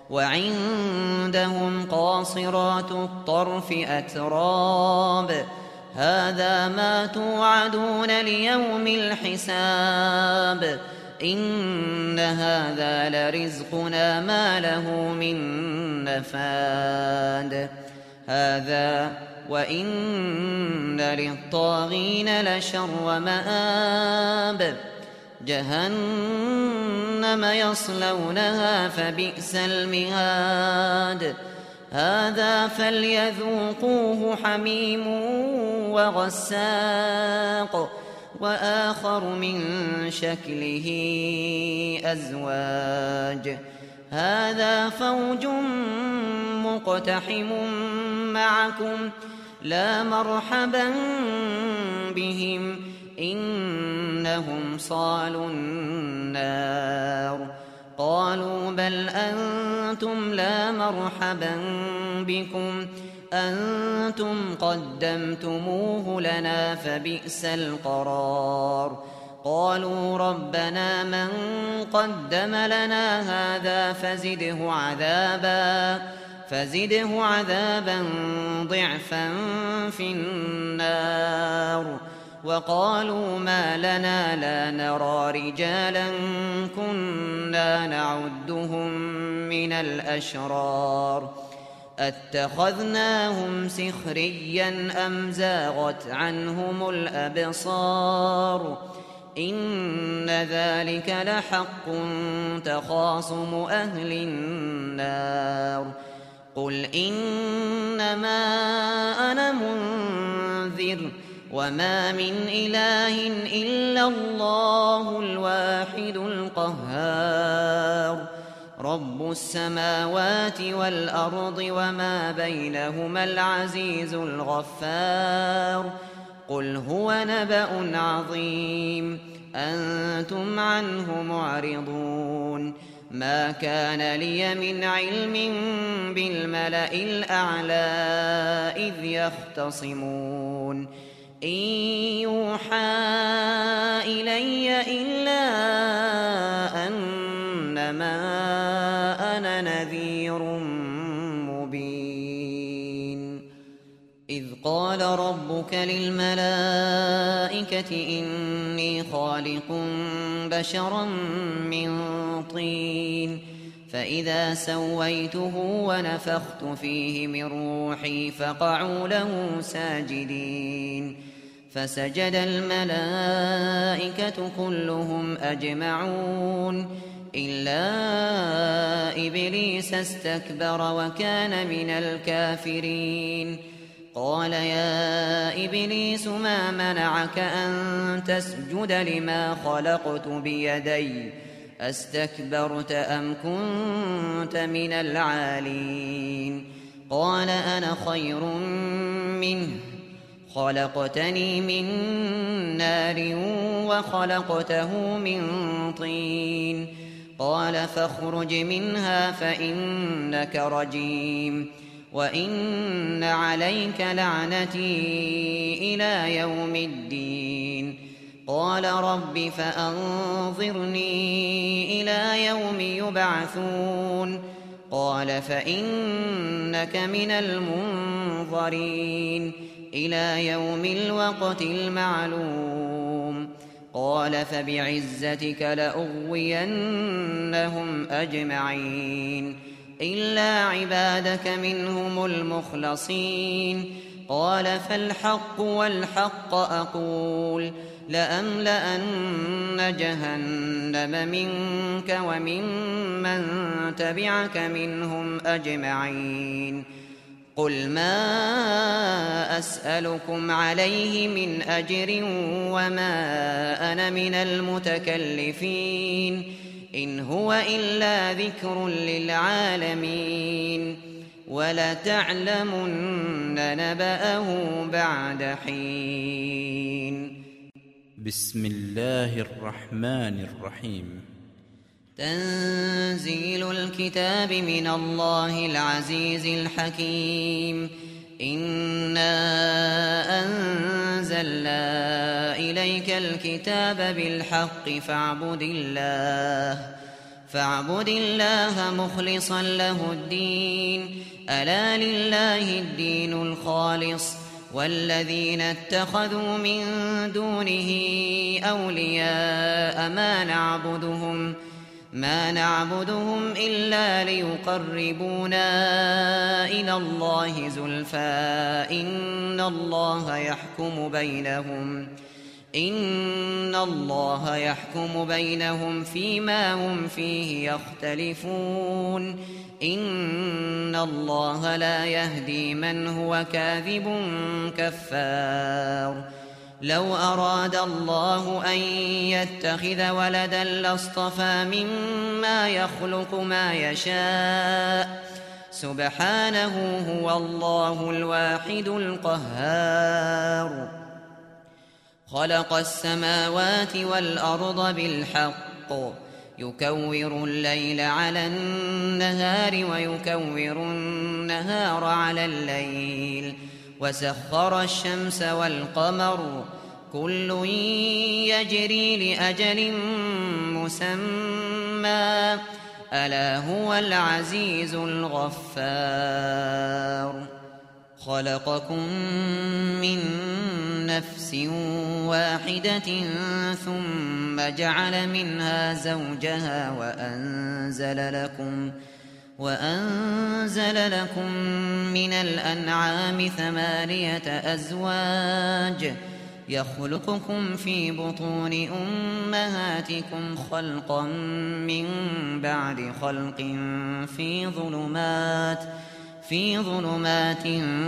وعندهم قاصرات الطرف أتراب هذا ما توعدون ليوم الحساب إن هذا لرزقنا ما له من نفاد هذا وإن للطاغين لشر مآب جهنم يصلونها فبئس المهاد هذا فليذوقوه حميم وغساق وآخر من شكله أزواج هذا فوج مقتحم معكم لا مرحبا بهم إنهم صالوا النار قالوا بل أنتم لا مرحبا بكم أنتم قدمتموه لنا فبئس القرار قالوا ربنا من قدم لنا هذا فزده عذابا ضعفا في النار وقالوا ما لنا لا نرى رجالا كنا نعدهم من الأشرار أتخذناهم سخريا أم زاغت عنهم الأبصار إن ذلك لحق تخاصم أهل النار قل إنما أنا منذر وما من إله إلا الله الواحد القهار رب السماوات والأرض وما بينهما العزيز الغفار قل هو نبأ عظيم أنتم عنه معرضون ما كان لي من علم بالملأ الأعلى إذ يختصمون إن يوحى إلي إلا أنما أنا نذير مبين إذ قال ربك للملائكة إني خالق بشرا من طين فإذا سويته ونفخت فيه من روحي فقعوا له ساجدين فسجد الملائكة كلهم أجمعون إلا إبليس استكبر وكان من الكافرين قال يا إبليس ما منعك أن تسجد لما خلقت بيدي أستكبرت أم كنت من العالين قال أنا خير منه خلقتني من نار وخلقته من طين قال فاخرج منها فإنك رجيم وإن عليك لعنتي إلى يوم الدين قال رب فأنظرني إلى يوم يبعثون قال فإنك من المنظرين إلى يوم الوقت المعلوم قال فبعزتك لأغوينهم أجمعين إلا عبادك منهم المخلصين قال فالحق والحق أقول لأملأن جهنم منك وممن تبعك منهم أجمعين قل ما أسألكم عليه من أجر وما أنا من المتكلفين إن هو إلا ذكر للعالمين ولتعلمن نبأه بعد حين بسم الله الرحمن الرحيم تنزيل الكتاب من الله العزيز الحكيم إنا أنزلنا إليك الكتاب بالحق فاعبد الله مخلصا له الدين، ألا لله الدين الخالص. والذين اتخذوا من دونه أولياء ما نعبدهم إلا ليقربونا إلى الله زلفى إن الله يحكم بينهم فيما هم فيه يختلفون. إن الله لا يهدي من هو كاذب كفار. لو أراد الله أن يتخذ ولدا لاصطفى مما يخلق ما يشاء، سبحانه هو الله الواحد القهار. خلق السماوات والأرض بالحق، يكور الليل على النهار ويكور النهار على الليل، وسخر الشمس والقمر كل يجري لأجل مسمى، ألا هو العزيز الغفار. خلقكم من نفس واحدة ثم جعل منها زوجها وأنزل لكم من الأنعام 8 أزواج، يخلقكم في بطون أمهاتكم خلقا من بعد خلق في ظلمات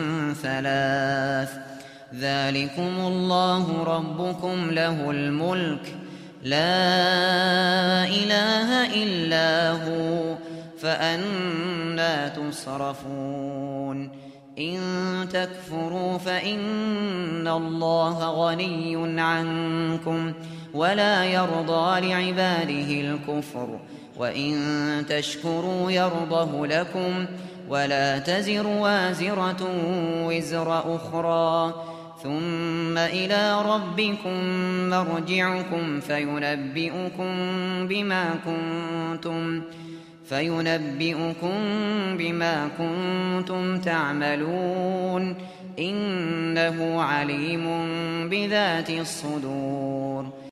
3. ذلكم الله ربكم له الملك، لا إله إلا هو، فأنى تصرفون. إن تكفروا فإن الله غني عنكم ولا يرضى لعباده الكفر، وإن تشكروا يرضه لكم، ولا تزر وازرة وزر أخرى، ثم إلى ربكم مرجعكم فينبئكم بما كنتم تعملون، إنه عليم بذات الصدور.